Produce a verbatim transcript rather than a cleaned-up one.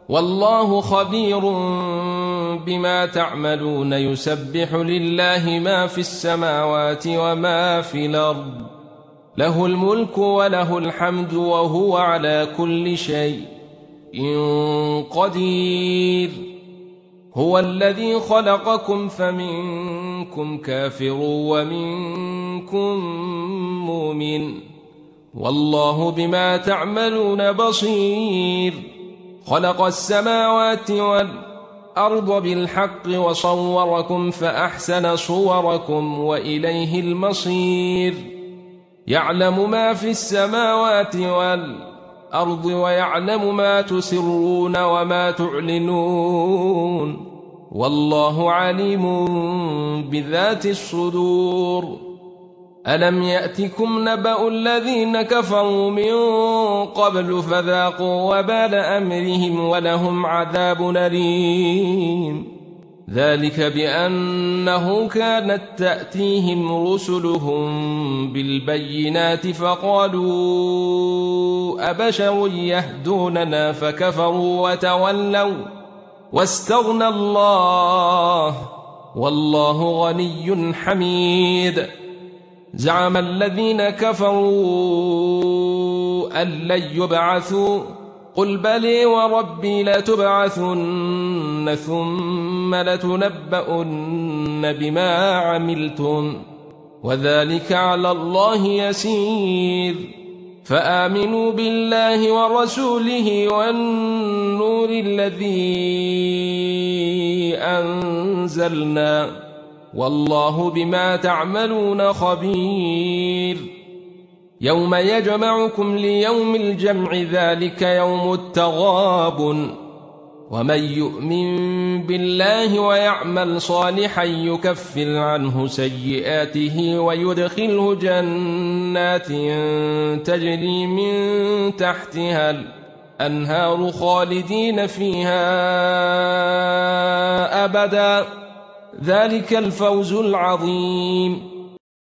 والله خبير بما تعملون. يسبح لله ما في السماوات وما في الأرض، له الملك وله الحمد وهو على كل شيء قدير. هو الذي خلقكم فمنكم كافر ومنكم مؤمن، والله بما تعملون بصير. خلق السماوات والأرض بالحق وصوركم فأحسن صوركم وإليه المصير. يعلم ما في السماوات والأرض ويعلم ما تسرون وما تعلنون، والله عليم بذات الصدور. ألم يأتكم نبأ الذين كفروا من قبل فذاقوا وبال أمرهم ولهم عذاب أليم. ذلك بأنه كانت تأتيهم رسلهم بالبينات فقالوا أبشر يهدوننا فكفروا وتولوا واستغنى الله والله غني حميد. زعم الذين كفروا أن لن يبعثوا قل بلي وربي لتبعثن ثم لتنبؤن بما عملتم وذلك على الله يسير. فآمنوا بالله ورسوله والنور الذي أنزلنا، والله بما تعملون خبير. يوم يجمعكم ليوم الجمع ذلك يوم التغابن، ومن يؤمن بالله ويعمل صالحا يكفر عنه سيئاته ويدخله جنات تجري من تحتها الأنهار خالدين فيها أبدا، ذلك الفوز العظيم.